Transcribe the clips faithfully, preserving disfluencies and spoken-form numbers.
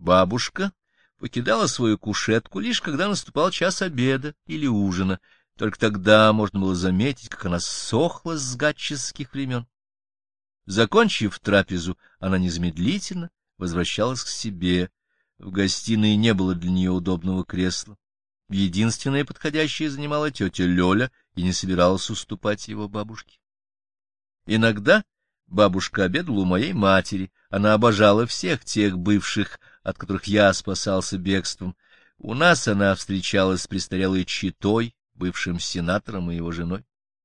Бабушка покидала свою кушетку лишь когда наступал час обеда или ужина. Только тогда можно было заметить, как она сохла с гатческих времен. Закончив трапезу, она незамедлительно возвращалась к себе. В гостиной не было для нее удобного кресла. Единственное подходящее занимала тетя Лёля и не собиралась уступать его бабушке. Иногда бабушка обедала у моей матери. Она обожала всех тех бывших, от которых я спасался бегством. У нас она встречалась с престарелой читой, бывшим сенатором и его женой.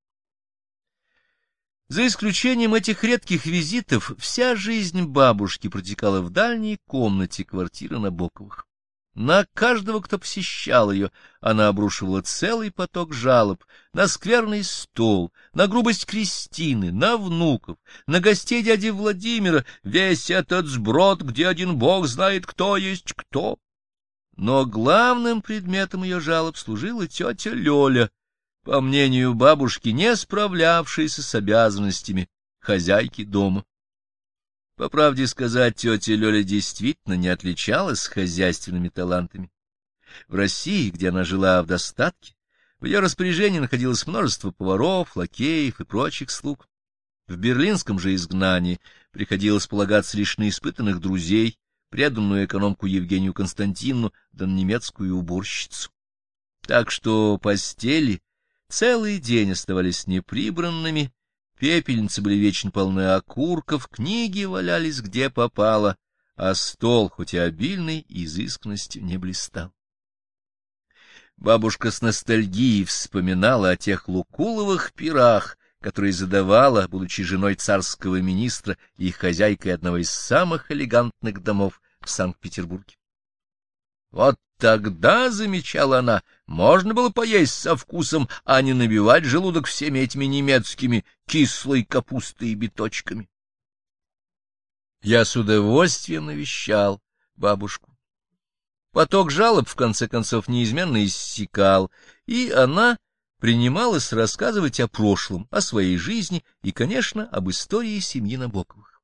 За исключением этих редких визитов, вся жизнь бабушки протекала в дальней комнате квартиры Набоковых. На каждого, кто посещал ее, она обрушивала целый поток жалоб на скверный стол, на грубость Кристины, на внуков, на гостей дяди Владимира, весь этот сброд, где один бог знает, кто есть кто. Но главным предметом ее жалоб служила тетя Лёля, по мнению бабушки, не справлявшаяся с обязанностями хозяйки дома. По правде сказать, тетя Лёля действительно не отличалась хозяйственными талантами. В России, где она жила в достатке, в ее распоряжении находилось множество поваров, лакеев и прочих слуг. В берлинском же изгнании приходилось полагаться лишь на испытанных друзей, преданную экономку Евгению Константиновну, да на немецкую уборщицу. Так что постели целый день оставались неприбранными, пепельницы были вечно полны окурков, книги валялись где попало, а стол, хоть и обильный, изысканностью не блистал. Бабушка с ностальгией вспоминала о тех лукуловых пирах, которые задавала, будучи женой царского министра и хозяйкой одного из самых элегантных домов в Санкт-Петербурге. Вот тогда, — замечала она, — можно было поесть со вкусом, а не набивать желудок всеми этими немецкими кислой капустой и биточками. Я с удовольствием навещал бабушку. Поток жалоб, в конце концов, неизменно иссякал, и она принималась рассказывать о прошлом, о своей жизни и, конечно, об истории семьи Набоковых.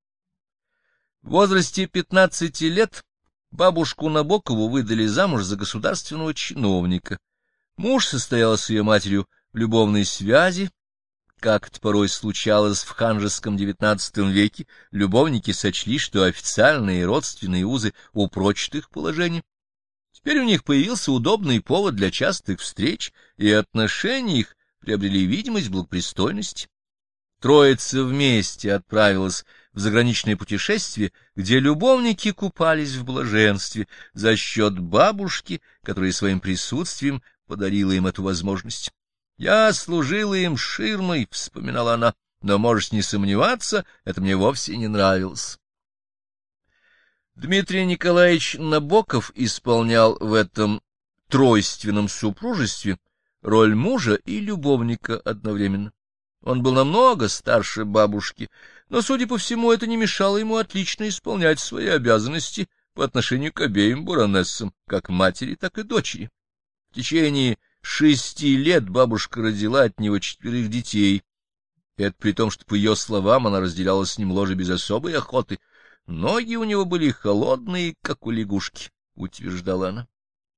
В возрасте пятнадцати лет бабушку Набокову выдали замуж за государственного чиновника. Муж состоял с ее матерью в любовной связи. Как это порой случалось в ханжеском девятнадцатом веке, любовники сочли, что официальные и родственные узы упрочат их положение. Теперь у них появился удобный повод для частых встреч, и отношения их приобрели видимость благопристойности. Троица вместе отправилась в заграничное путешествие, где любовники купались в блаженстве за счет бабушки, которая своим присутствием подарила им эту возможность. «Я служила им ширмой», — вспоминала она, — «но можешь не сомневаться, это мне вовсе не нравилось». Дмитрий Николаевич Набоков исполнял в этом тройственном супружестве роль мужа и любовника одновременно. Он был намного старше бабушки, но, судя по всему, это не мешало ему отлично исполнять свои обязанности по отношению к обеим баронессам, как матери, так и дочери. В течение шести лет бабушка родила от него четверых детей. Это при том, что, по ее словам, она разделяла с ним ложе без особой охоты. Ноги у него были холодные, как у лягушки, утверждала она.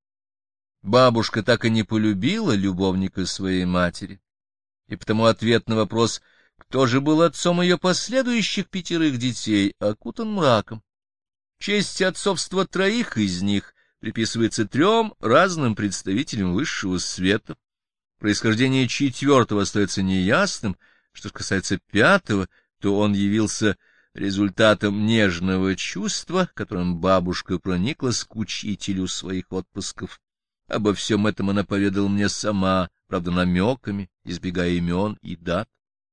Бабушка так и не полюбила любовника своей матери, и потому ответ на вопрос, кто же был отцом ее последующих пятерых детей, окутан мраком. Честь отцовства троих из них приписывается трем разным представителям высшего света. Происхождение четвертого остается неясным. Что касается пятого, то он явился результатом нежного чувства, которым бабушка прониклась к учителю своих отпусков. Обо всем этом она поведала мне сама, правда, намеками, избегая имен и дат.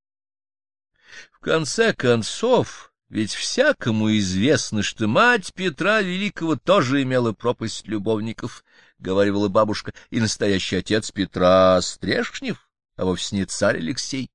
В конце концов, ведь всякому известно, что мать Петра Великого тоже имела пропасть любовников, — говаривала бабушка, — и настоящий отец Петра Стрешнев, а вовсе не царь Алексей.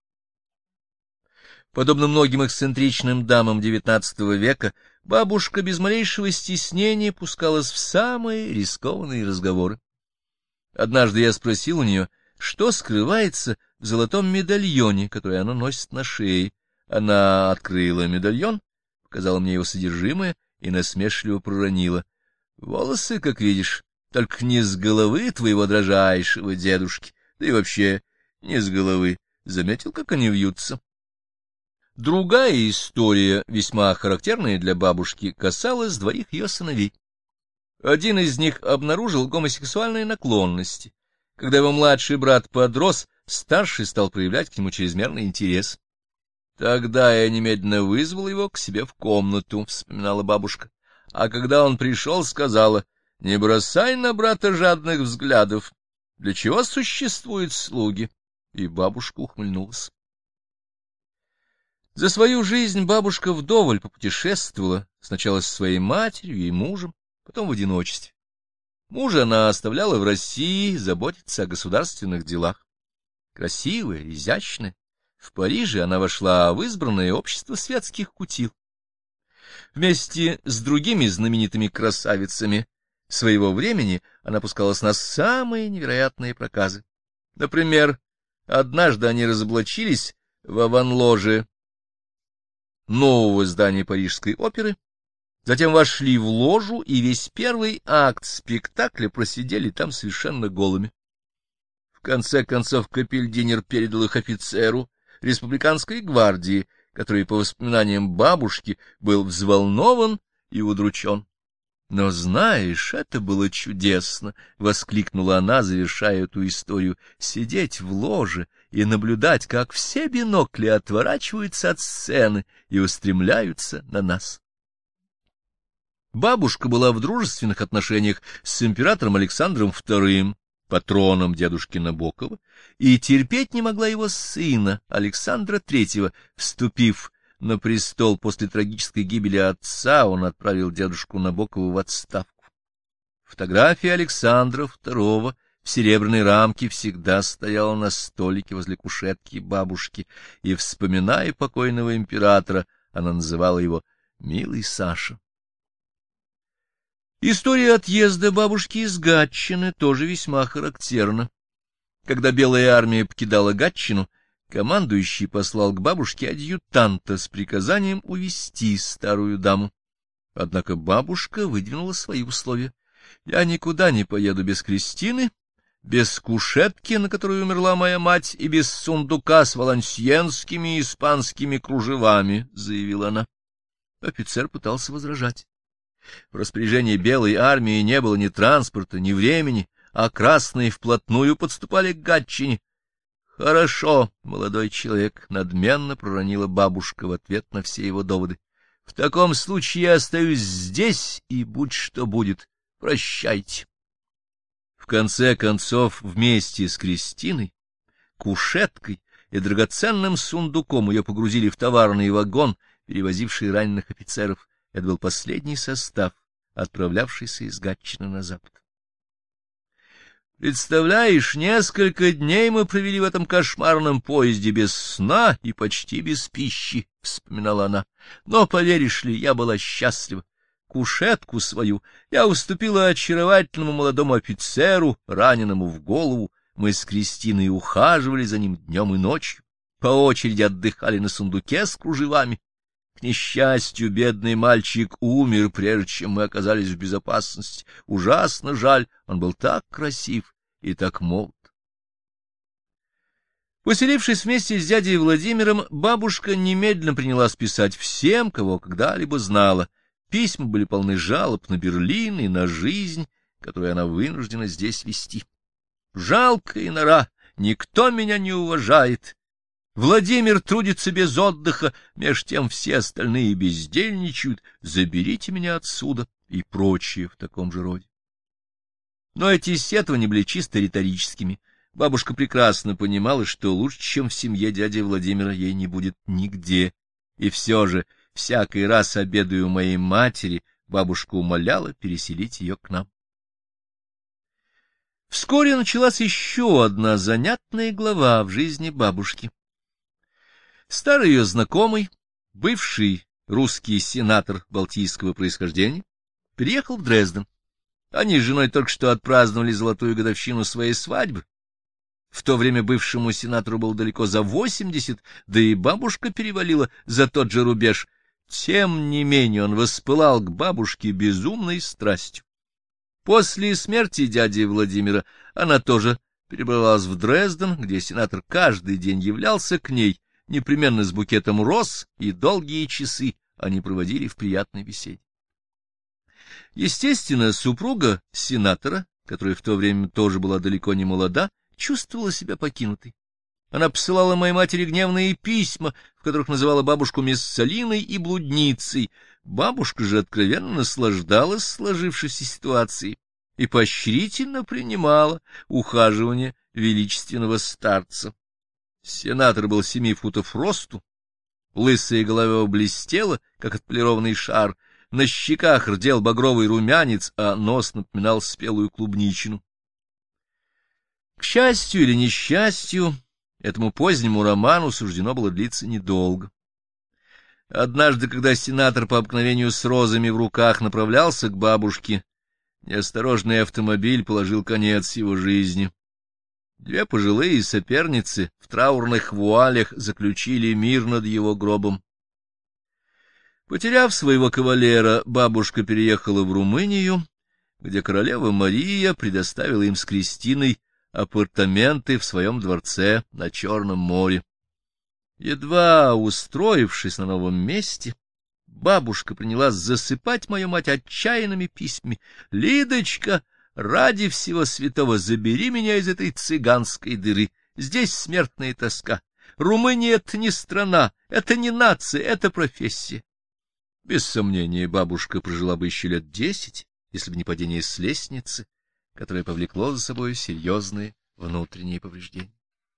Подобно многим эксцентричным дамам девятнадцатого века, бабушка без малейшего стеснения пускалась в самые рискованные разговоры. Однажды я спросил у нее, что скрывается в золотом медальоне, который она носит на шее. Она открыла медальон, показала мне его содержимое и насмешливо проронила: — Волосы, как видишь, только не с головы твоего дрожайшего дедушки, да и вообще не с головы. Заметил, как они вьются? Другая история, весьма характерная для бабушки, касалась двоих ее сыновей. Один из них обнаружил гомосексуальные наклонности. Когда его младший брат подрос, старший стал проявлять к нему чрезмерный интерес. Тогда я немедленно вызвал его к себе в комнату, — вспоминала бабушка. А когда он пришел, сказала: — Не бросай на брата жадных взглядов. Для чего существуют слуги? И бабушка ухмыльнулась. За свою жизнь бабушка вдоволь попутешествовала, сначала со своей матерью и мужем, потом в одиночестве. Мужа она оставляла в России заботиться о государственных делах. Красивая, изящная, в Париже она вошла в избранное общество светских кутил. Вместе с другими знаменитыми красавицами своего времени она пускалась на самые невероятные проказы. Например, однажды они разоблачились в аванложе нового здания Парижской оперы, затем вошли в ложу и весь первый акт спектакля просидели там совершенно голыми. В конце концов капельдинер передал их офицеру республиканской гвардии, который, по воспоминаниям бабушки, был взволнован и удручен. — Но знаешь, это было чудесно! — воскликнула она, завершая эту историю. — Сидеть в ложе и наблюдать, как все бинокли отворачиваются от сцены и устремляются на нас. Бабушка была в дружественных отношениях с императором Александром вторым, патроном дедушки Набокова, и терпеть не могла его сына, Александра третьего. Вступив на престол после трагической гибели отца, он отправил дедушку Набокова в отставку. Фотография Александра второго в серебряной рамке всегда стояла на столике возле кушетки бабушки, и, вспоминая покойного императора, она называла его «Милый Саша». История отъезда бабушки из Гатчины тоже весьма характерна. Когда Белая армия покидала Гатчину, командующий послал к бабушке адъютанта с приказанием увезти старую даму. Однако бабушка выдвинула свои условия. «Я никуда не поеду без Кристины, без кушетки, на которой умерла моя мать, и без сундука с валансьенскими и испанскими кружевами», — заявила она. Офицер пытался возражать. В распоряжении Белой армии не было ни транспорта, ни времени, а красные вплотную подступали к Гатчине. — Хорошо, молодой человек, — надменно проронила бабушка в ответ на все его доводы. — В таком случае я остаюсь здесь, и будь что будет. Прощайте. В конце концов, вместе с Кристиной, кушеткой и драгоценным сундуком ее погрузили в товарный вагон, перевозивший раненых офицеров. Это был последний состав, отправлявшийся из Гатчины на запад. «Представляешь, несколько дней мы провели в этом кошмарном поезде без сна и почти без пищи», — вспоминала она. «Но, поверишь ли, я была счастлива. Кушетку свою я уступила очаровательному молодому офицеру, раненому в голову. Мы с Кристиной ухаживали за ним днем и ночью, по очереди отдыхали на сундуке с кружевами. К несчастью, бедный мальчик умер, прежде чем мы оказались в безопасности. Ужасно жаль, он был так красив и так молод». Поселившись вместе с дядей Владимиром, бабушка немедленно принялась писать всем, кого когда-либо знала. Письма были полны жалоб на Берлин и на жизнь, которую она вынуждена здесь вести. «Жалкая нора, никто меня не уважает. Владимир трудится без отдыха, меж тем все остальные бездельничают, заберите меня отсюда» и прочее в таком же роде. Но эти сетования были чисто риторическими. Бабушка прекрасно понимала, что лучше, чем в семье дяди Владимира, ей не будет нигде. И все же, всякий раз обедая у моей матери, бабушка умоляла переселить ее к нам. Вскоре началась еще одна занятная глава в жизни бабушки. Старый ее знакомый, бывший русский сенатор балтийского происхождения, переехал в Дрезден. Они с женой только что отпраздновали золотую годовщину своей свадьбы. В то время бывшему сенатору было далеко за восемьдесят, да и бабушка перевалила за тот же рубеж. Тем не менее он воспылал к бабушке безумной страстью. После смерти дяди Владимира она тоже перебралась в Дрезден, где сенатор каждый день являлся к ней, непременно с букетом роз, и долгие часы они проводили в приятной беседе. Естественно, супруга сенатора, которая в то время тоже была далеко не молода, чувствовала себя покинутой. Она посылала моей матери гневные письма, в которых называла бабушку Мессалиной и блудницей. Бабушка же откровенно наслаждалась сложившейся ситуацией и поощрительно принимала ухаживание величественного старца. Сенатор был семи футов росту, лысая голова его блестела, как отполированный шар, на щеках рдел багровый румянец, а нос напоминал спелую клубничину. К счастью или несчастью, этому позднему роману суждено было длиться недолго. Однажды, когда сенатор по обыкновению с розами в руках направлялся к бабушке, неосторожный автомобиль положил конец его жизни. Две пожилые соперницы в траурных вуалях заключили мир над его гробом. Потеряв своего кавалера, бабушка переехала в Румынию, где королева Мария предоставила им с Кристиной апартаменты в своем дворце на Черном море. Едва устроившись на новом месте, бабушка принялась засыпать мою мать отчаянными письмами. «Лидочка, ради всего святого, забери меня из этой цыганской дыры. Здесь смертная тоска. Румыния — это не страна, это не нация, это профессия». Без сомнения, бабушка прожила бы еще лет десять, если бы не падение с лестницы, которое повлекло за собой серьезные внутренние повреждения.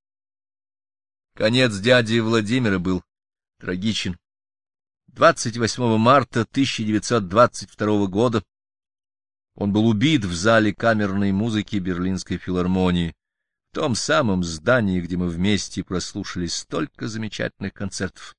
Конец дяди Владимира был трагичен. двадцать восьмого марта тысяча девятьсот двадцать второго года он был убит в зале камерной музыки Берлинской филармонии, в том самом здании, где мы вместе прослушали столько замечательных концертов.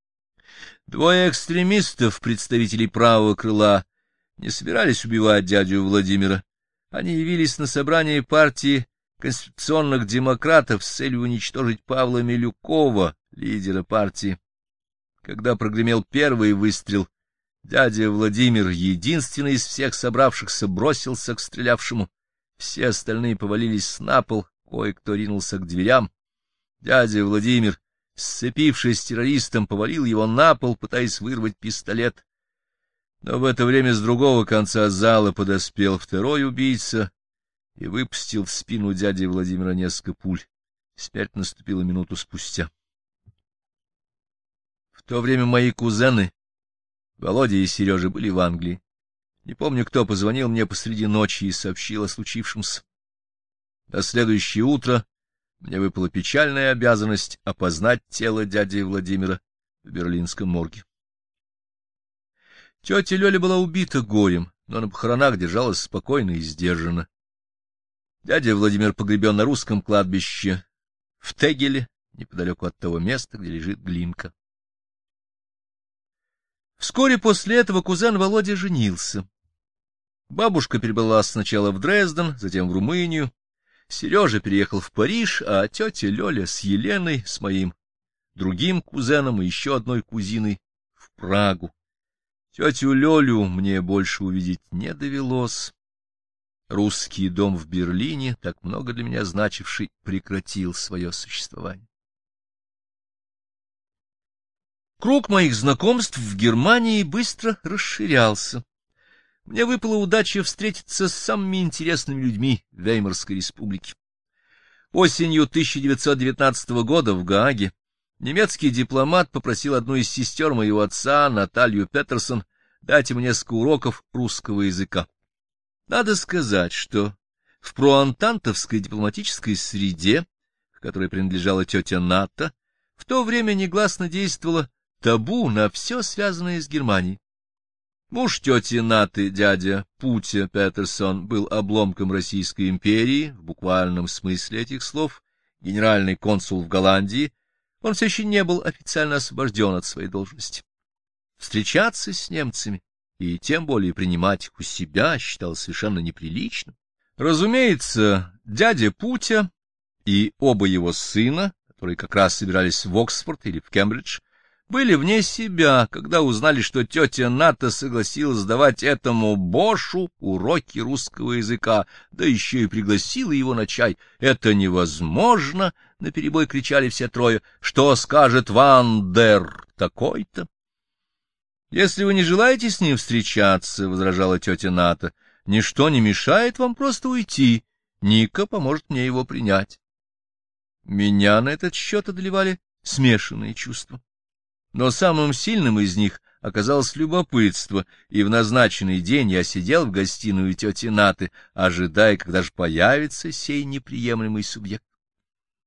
Двое экстремистов, представителей правого крыла, не собирались убивать дядю Владимира. Они явились на собрание партии конституционных демократов с целью уничтожить Павла Милюкова, лидера партии. Когда прогремел первый выстрел, дядя Владимир, единственный из всех собравшихся, бросился к стрелявшему. Все остальные повалились на пол, кое-кто ринулся к дверям. Дядя Владимир, сцепившись с террористом, повалил его на пол, пытаясь вырвать пистолет. Но в это время с другого конца зала подоспел второй убийца и выпустил в спину дяди Владимира несколько пуль. Смерть наступила минуту спустя. В то время мои кузены, Володя и Сережа, были в Англии. Не помню, кто позвонил мне посреди ночи и сообщил о случившемся. На следующее утро мне выпала печальная обязанность опознать тело дяди Владимира в берлинском морге. Тетя Лёля была убита горем, но на похоронах держалась спокойно и сдержанно. Дядя Владимир погребен на русском кладбище в Тегеле, неподалеку от того места, где лежит Глинка. Вскоре после этого кузен Володя женился. Бабушка перебралась сначала в Дрезден, затем в Румынию. Сережа переехал в Париж, а тетя Лёля с Еленой, с моим другим кузеном и еще одной кузиной в Прагу. Тетю Лёлю мне больше увидеть не довелось. Русский дом в Берлине, так много для меня значивший, прекратил свое существование. Круг моих знакомств в Германии быстро расширялся. Мне выпала удача встретиться с самыми интересными людьми Веймарской республики. Осенью тысяча девятьсот девятнадцатого года в Гааге немецкий дипломат попросил одну из сестер моего отца, Наталью Петерсон, дать ему несколько уроков русского языка. Надо сказать, что в проантантовской дипломатической среде, к которой принадлежала тетя Ната, в то время негласно действовало табу на все связанное с Германией. Муж тети Наты, дядя Путя Петерсон, был обломком Российской империи, в буквальном смысле этих слов, генеральный консул в Голландии. Он все еще не был официально освобожден от своей должности. Встречаться с немцами и тем более принимать их у себя считалось совершенно неприличным. Разумеется, дядя Путя и оба его сына, которые как раз собирались в Оксфорд или в Кембридж, были вне себя, когда узнали, что тетя Ната согласилась давать этому Бошу уроки русского языка, да еще и пригласила его на чай. «Это невозможно!» — наперебой кричали все трое. «Что скажет Вандер такой-то?» «Если вы не желаете с ним встречаться, — возражала тетя Ната, — ничто не мешает вам просто уйти. Ника поможет мне его принять». Меня на этот счет одолевали смешанные чувства. Но самым сильным из них оказалось любопытство, и в назначенный день я сидел в гостиной тети Наты, ожидая, когда же появится сей неприемлемый субъект.